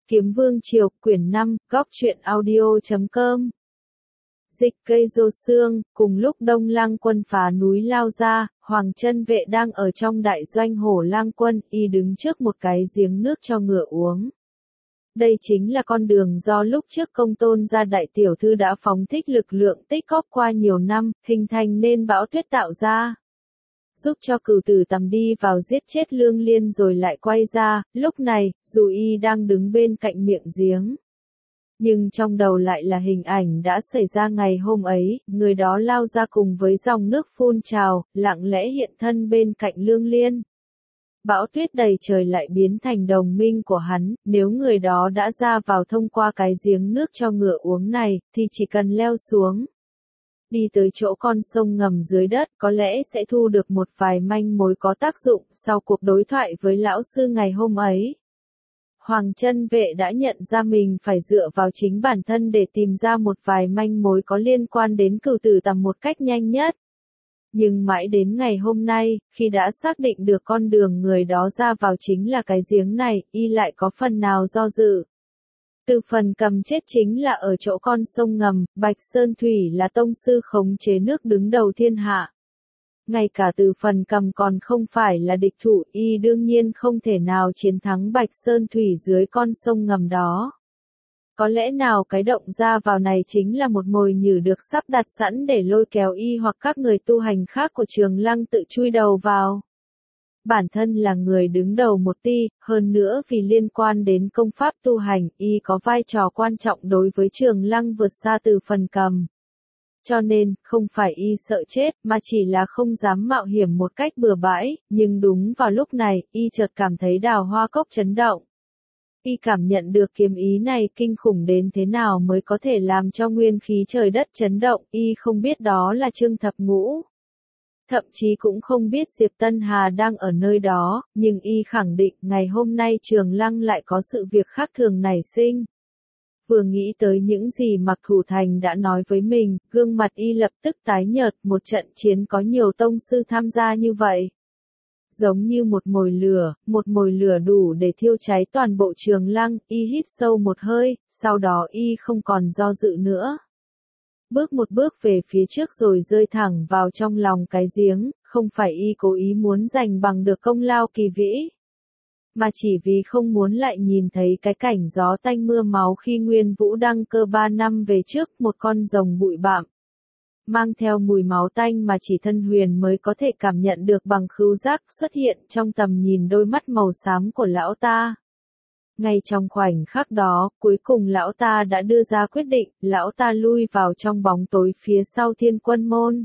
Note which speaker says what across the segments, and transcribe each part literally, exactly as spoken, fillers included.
Speaker 1: Kiếm Vương Triều, quyển năm, góc truyện audio chấm com. Dịch cây rô xương, cùng lúc Đông Lang quân phá núi lao ra, Hoàng Chân Vệ đang ở trong đại doanh Hổ Lang quân, y đứng trước một cái giếng nước cho ngựa uống. Đây chính là con đường do lúc trước Công Tôn gia đại tiểu thư đã phóng thích lực lượng tích góp qua nhiều năm, hình thành nên bão tuyết tạo ra. Giúp cho Cửu Tử Tầm đi vào giết chết Lương Liên rồi lại quay ra, lúc này, dù y đang đứng bên cạnh miệng giếng. Nhưng trong đầu lại là hình ảnh đã xảy ra ngày hôm ấy, người đó lao ra cùng với dòng nước phun trào, lặng lẽ hiện thân bên cạnh Lương Liên. Bão tuyết đầy trời lại biến thành đồng minh của hắn, nếu người đó đã ra vào thông qua cái giếng nước cho ngựa uống này, thì chỉ cần leo xuống. Đi tới chỗ con sông ngầm dưới đất, có lẽ sẽ thu được một vài manh mối có tác dụng sau cuộc đối thoại với lão sư ngày hôm ấy. Hoàng Chân Vệ đã nhận ra mình phải dựa vào chính bản thân để tìm ra một vài manh mối có liên quan đến Cửu Tử Tầm một cách nhanh nhất. Nhưng mãi đến ngày hôm nay, khi đã xác định được con đường người đó ra vào chính là cái giếng này, y lại có phần nào do dự. Từ Phần Cầm chết chính là ở chỗ con sông ngầm, Bạch Sơn Thủy là tông sư khống chế nước đứng đầu thiên hạ. Ngay cả Từ Phần Cầm còn không phải là địch thủ, y đương nhiên không thể nào chiến thắng Bạch Sơn Thủy dưới con sông ngầm đó. Có lẽ nào cái động ra vào này chính là một mồi nhử được sắp đặt sẵn để lôi kéo y hoặc các người tu hành khác của Trường Lăng tự chui đầu vào. Bản thân là người đứng đầu một ti, hơn nữa vì liên quan đến công pháp tu hành, y có vai trò quan trọng đối với Trường Lăng vượt xa Từ Phần Cầm. Cho nên, không phải y sợ chết, mà chỉ là không dám mạo hiểm một cách bừa bãi, nhưng đúng vào lúc này, y chợt cảm thấy Đào Hoa Cốc chấn động. Y cảm nhận được kiếm ý này kinh khủng đến thế nào mới có thể làm cho nguyên khí trời đất chấn động, y không biết đó là Trương Thập Ngũ. Thậm chí cũng không biết Diệp Tân Hà đang ở nơi đó, nhưng y khẳng định ngày hôm nay Trường Lăng lại có sự việc khác thường nảy sinh. Vừa nghĩ tới những gì Mặc Thủ Thành đã nói với mình, gương mặt y lập tức tái nhợt, một trận chiến có nhiều tông sư tham gia như vậy. Giống như một mồi lửa, một mồi lửa đủ để thiêu cháy toàn bộ Trường Lăng, y hít sâu một hơi, sau đó y không còn do dự nữa. Bước một bước về phía trước rồi rơi thẳng vào trong lòng cái giếng, không phải y cố ý muốn giành bằng được công lao kỳ vĩ, mà chỉ vì không muốn lại nhìn thấy cái cảnh gió tanh mưa máu khi Nguyên Vũ đăng cơ ba năm về trước, một con rồng bụi bặm mang theo mùi máu tanh mà chỉ Thân Huyền mới có thể cảm nhận được bằng khứu giác xuất hiện trong tầm nhìn đôi mắt màu xám của lão ta. Ngay trong khoảnh khắc đó, cuối cùng lão ta đã đưa ra quyết định, lão ta lui vào trong bóng tối phía sau Thiên Quân môn.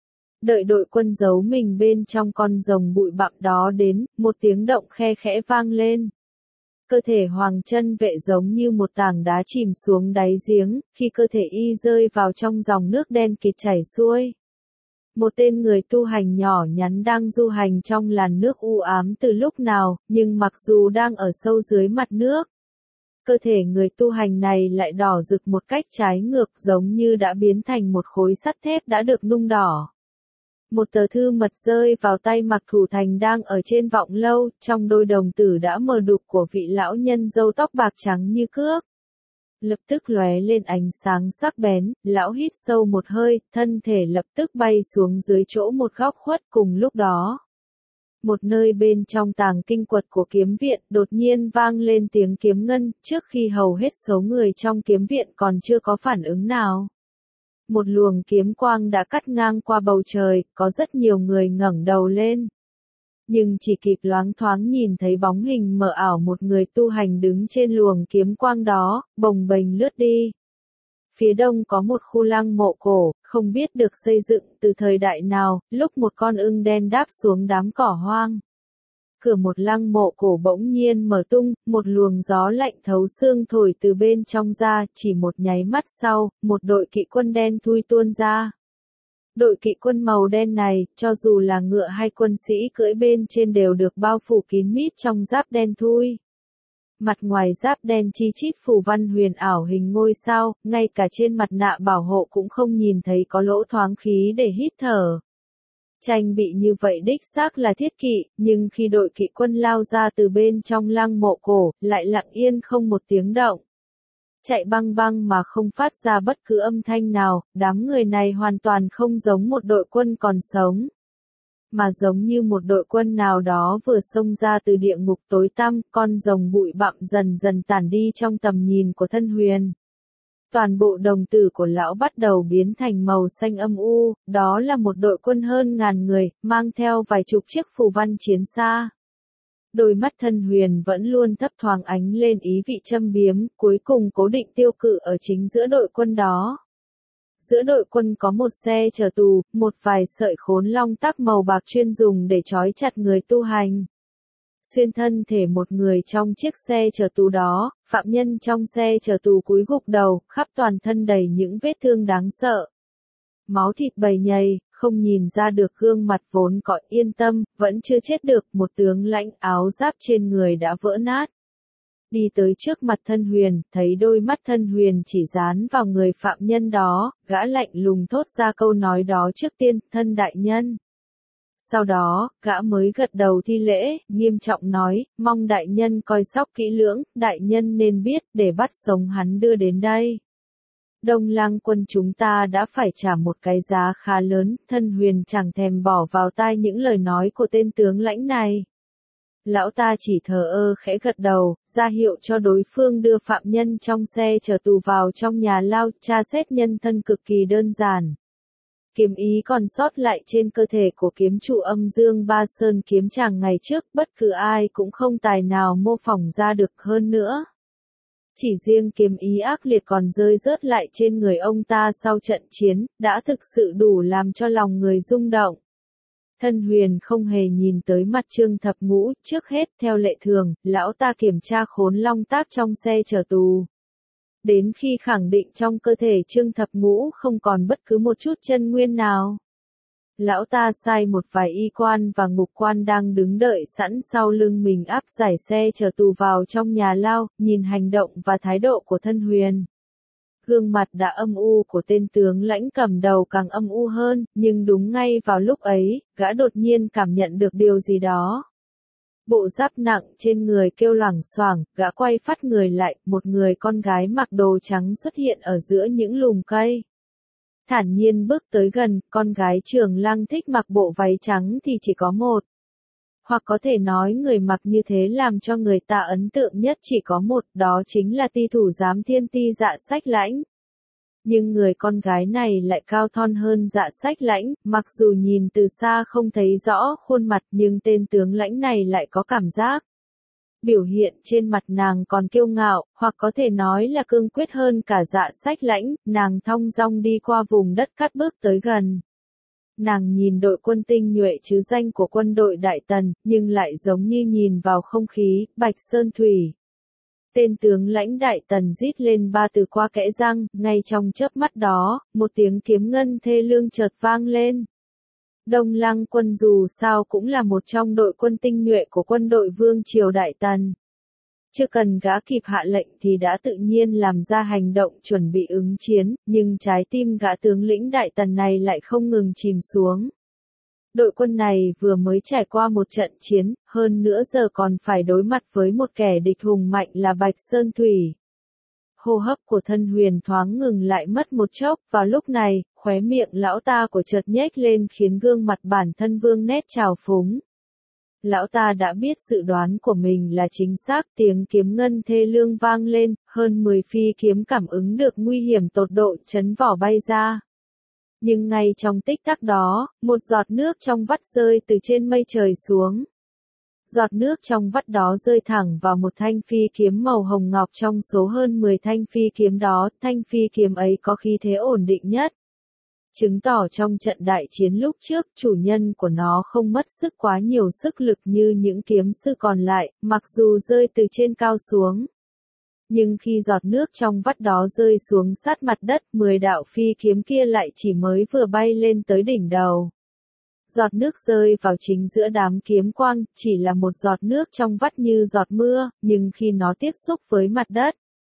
Speaker 1: Đợi đội quân giấu mình bên trong con rồng bụi bặm đó đến, một tiếng động khe khẽ vang lên. Cơ thể Hoàng Chân Vệ giống như một tảng đá chìm xuống đáy giếng, khi cơ thể y rơi vào trong dòng nước đen kịt chảy xuôi. Một tên người tu hành nhỏ nhắn đang du hành trong làn nước u ám từ lúc nào, nhưng mặc dù đang ở sâu dưới mặt nước, cơ thể người tu hành này lại đỏ rực một cách trái ngược, giống như đã biến thành một khối sắt thép đã được nung đỏ. Một tờ thư mật rơi vào tay Mặc Thủ Thành đang ở trên vọng lâu, trong đôi đồng tử đã mờ đục của vị lão nhân râu tóc bạc trắng như cước. Lập tức lóe lên ánh sáng sắc bén, lão hít sâu một hơi, thân thể lập tức bay xuống dưới chỗ một góc khuất. Cùng lúc đó, một nơi bên trong tàng kinh quật của kiếm viện đột nhiên vang lên tiếng kiếm ngân, trước khi hầu hết số người trong kiếm viện còn chưa có phản ứng nào. Một luồng kiếm quang đã cắt ngang qua bầu trời, có rất nhiều người ngẩng đầu lên. Nhưng chỉ kịp loáng thoáng nhìn thấy bóng hình mờ ảo một người tu hành đứng trên luồng kiếm quang đó, bồng bềnh lướt đi. Phía đông có một khu lăng mộ cổ, không biết được xây dựng từ thời đại nào, lúc một con ưng đen đáp xuống đám cỏ hoang. Cửa một lăng mộ cổ bỗng nhiên mở tung, một luồng gió lạnh thấu xương thổi từ bên trong ra, chỉ một nháy mắt sau, một đội kỵ quân đen thui tuôn ra. Đội kỵ quân màu đen này, cho dù là ngựa hay quân sĩ cưỡi bên trên đều được bao phủ kín mít trong giáp đen thui. Mặt ngoài giáp đen chi chít phù văn huyền ảo hình ngôi sao, ngay cả trên mặt nạ bảo hộ cũng không nhìn thấy có lỗ thoáng khí để hít thở. Tranh bị như vậy đích xác là thiết kỵ, nhưng khi đội kỵ quân lao ra từ bên trong lăng mộ cổ, lại lặng yên không một tiếng động. Chạy băng băng mà không phát ra bất cứ âm thanh nào, đám người này hoàn toàn không giống một đội quân còn sống, mà giống như một đội quân nào đó vừa xông ra từ địa ngục tối tăm, con rồng bụi bặm dần dần tản đi trong tầm nhìn của Thân Huyền. Toàn bộ đồng tử của lão bắt đầu biến thành màu xanh âm u, đó là một đội quân hơn ngàn người, mang theo vài chục chiếc phù văn chiến xa. Đôi mắt Thân Huyền vẫn luôn thấp thoáng ánh lên ý vị châm biếm, cuối cùng cố định tiêu cự ở chính giữa đội quân đó. Giữa đội quân có một xe chở tù, một vài sợi khốn long tắc màu bạc chuyên dùng để trói chặt người tu hành. Xuyên thân thể một người trong chiếc xe chở tù đó, phạm nhân trong xe chở tù cúi gục đầu, khắp toàn thân đầy những vết thương đáng sợ. Máu thịt bầy nhầy, không nhìn ra được gương mặt vốn có yên tâm, vẫn chưa chết được, một tướng lãnh áo giáp trên người đã vỡ nát. Đi tới trước mặt Thân Huyền, thấy đôi mắt Thân Huyền chỉ dán vào người phạm nhân đó, gã lạnh lùng thốt ra câu nói đó trước tiên, Thân đại nhân. Sau đó, gã mới gật đầu thi lễ, nghiêm trọng nói, mong đại nhân coi sóc kỹ lưỡng, đại nhân nên biết, để bắt sống hắn đưa đến đây. Đông Lăng quân chúng ta đã phải trả một cái giá khá lớn, Thân Huyền chẳng thèm bỏ vào tai những lời nói của tên tướng lãnh này. Lão ta chỉ thờ ơ khẽ gật đầu, ra hiệu cho đối phương đưa phạm nhân trong xe chở tù vào trong nhà lao, tra xét nhân thân cực kỳ đơn giản. Kiếm ý còn sót lại trên cơ thể của kiếm chủ Âm Dương Ba Sơn kiếm chàng ngày trước, bất cứ ai cũng không tài nào mô phỏng ra được hơn nữa. Chỉ riêng kiếm ý ác liệt còn rơi rớt lại trên người ông ta sau trận chiến, đã thực sự đủ làm cho lòng người rung động. Thân Huyền không hề nhìn tới mặt Trương Thập Ngũ, trước hết theo lệ thường, lão ta kiểm tra khốn long tác trong xe chở tù. Đến khi khẳng định trong cơ thể Trương Thập Ngũ không còn bất cứ một chút chân nguyên nào. Lão ta sai một vài y quan và ngục quan đang đứng đợi sẵn sau lưng mình áp giải xe chở tù vào trong nhà lao, nhìn hành động và thái độ của Thân Huyền. Gương mặt đã âm u của tên tướng lãnh cầm đầu càng âm u hơn, nhưng đúng ngay vào lúc ấy, gã đột nhiên cảm nhận được điều gì đó. Bộ giáp nặng trên người kêu loảng xoảng, gã quay phát người lại, một người con gái mặc đồ trắng xuất hiện ở giữa những lùm cây. Thản nhiên bước tới gần, con gái Trường Lăng thích mặc bộ váy trắng thì chỉ có một. Hoặc có thể nói người mặc như thế làm cho người ta ấn tượng nhất chỉ có một, đó chính là ti thủ giám thiên ti Dạ Sách Lãnh. Nhưng người con gái này lại cao thon hơn Dạ Sách Lãnh, mặc dù nhìn từ xa không thấy rõ khuôn mặt nhưng tên tướng lãnh này lại có cảm giác. Biểu hiện trên mặt nàng còn kiêu ngạo, hoặc có thể nói là cương quyết hơn cả Dạ Sách Lãnh, nàng thong dong đi qua vùng đất cát bước tới gần. Nàng nhìn đội quân tinh nhuệ chứ danh của quân đội Đại Tần, nhưng lại giống như nhìn vào không khí, Bạch Sơn Thủy. Tên tướng lãnh Đại Tần rít lên ba từ qua kẽ răng, ngay trong chớp mắt đó, một tiếng kiếm ngân thê lương chợt vang lên. Đông Lăng quân dù sao cũng là một trong đội quân tinh nhuệ của quân đội Vương triều Đại Tần. Chưa cần gã kịp hạ lệnh thì đã tự nhiên làm ra hành động chuẩn bị ứng chiến, nhưng trái tim gã tướng lĩnh Đại Tần này lại không ngừng chìm xuống. Đội quân này vừa mới trải qua một trận chiến, hơn nữa giờ còn phải đối mặt với một kẻ địch hùng mạnh là Bạch Sơn Thủy. Hô hấp của Thân Huyền thoáng ngừng lại mất một chốc, vào lúc này, khóe miệng lão ta của chợt nhếch lên khiến gương mặt bản thân vương nét trào phúng. Lão ta đã biết dự đoán của mình là chính xác, tiếng kiếm ngân thê lương vang lên, hơn mười phi kiếm cảm ứng được nguy hiểm tột độ chấn vỏ bay ra. Nhưng ngay trong tích tắc đó, một giọt nước trong vắt rơi từ trên mây trời xuống. Giọt nước trong vắt đó rơi thẳng vào một thanh phi kiếm màu hồng ngọc trong số hơn mười thanh phi kiếm đó, thanh phi kiếm ấy có khí thế ổn định nhất. Chứng tỏ trong trận đại chiến lúc trước, chủ nhân của nó không mất sức quá nhiều sức lực như những kiếm sư còn lại, mặc dù rơi từ trên cao xuống. Nhưng khi giọt nước trong vắt đó rơi xuống sát mặt đất, mười đạo phi kiếm kia lại chỉ mới vừa bay lên tới đỉnh đầu. Giọt nước rơi vào chính giữa đám kiếm quang, chỉ là một giọt nước trong vắt như giọt mưa, nhưng khi nó tiếp xúc với mặt đất,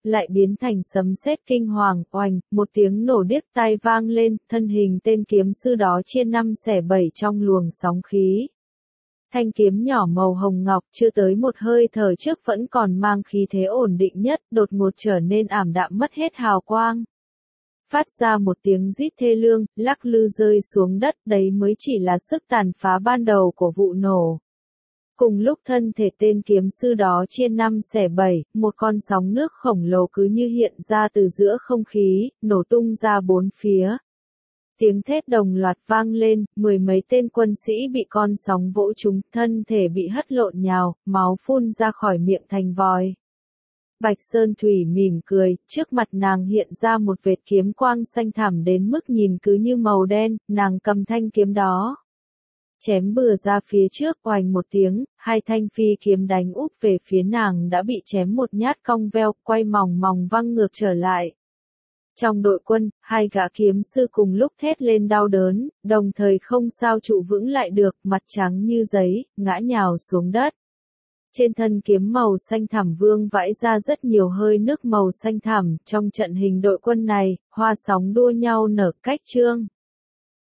Speaker 1: lại biến thành sấm sét kinh hoàng, oành, một tiếng nổ điếc tai vang lên, thân hình tên kiếm sư đó chia năm xẻ bảy trong luồng sóng khí. Thanh kiếm nhỏ màu hồng ngọc chưa tới một hơi thở trước vẫn còn mang khí thế ổn định nhất, đột ngột trở nên ảm đạm mất hết hào quang. Phát ra một tiếng rít thê lương, lắc lư rơi xuống đất, đấy mới chỉ là sức tàn phá ban đầu của vụ nổ. Cùng lúc thân thể tên kiếm sư đó chia năm xẻ bảy, một con sóng nước khổng lồ cứ như hiện ra từ giữa không khí, nổ tung ra bốn phía. Tiếng thét đồng loạt vang lên, mười mấy tên quân sĩ bị con sóng vỗ trúng, thân thể bị hất lộn nhào, máu phun ra khỏi miệng thành vòi. Bạch Sơn Thủy mỉm cười, trước mặt nàng hiện ra một vệt kiếm quang xanh thẳm đến mức nhìn cứ như màu đen, nàng cầm thanh kiếm đó. Chém bừa ra phía trước, oành một tiếng, hai thanh phi kiếm đánh úp về phía nàng đã bị chém một nhát cong veo, quay mòng mòng văng ngược trở lại. Trong đội quân, hai gã kiếm sư cùng lúc thét lên đau đớn, đồng thời không sao trụ vững lại được, mặt trắng như giấy, ngã nhào xuống đất. Trên thân kiếm màu xanh thẳm vương vãi ra rất nhiều hơi nước màu xanh thẳm, trong trận hình đội quân này, hoa sóng đua nhau nở cách trương.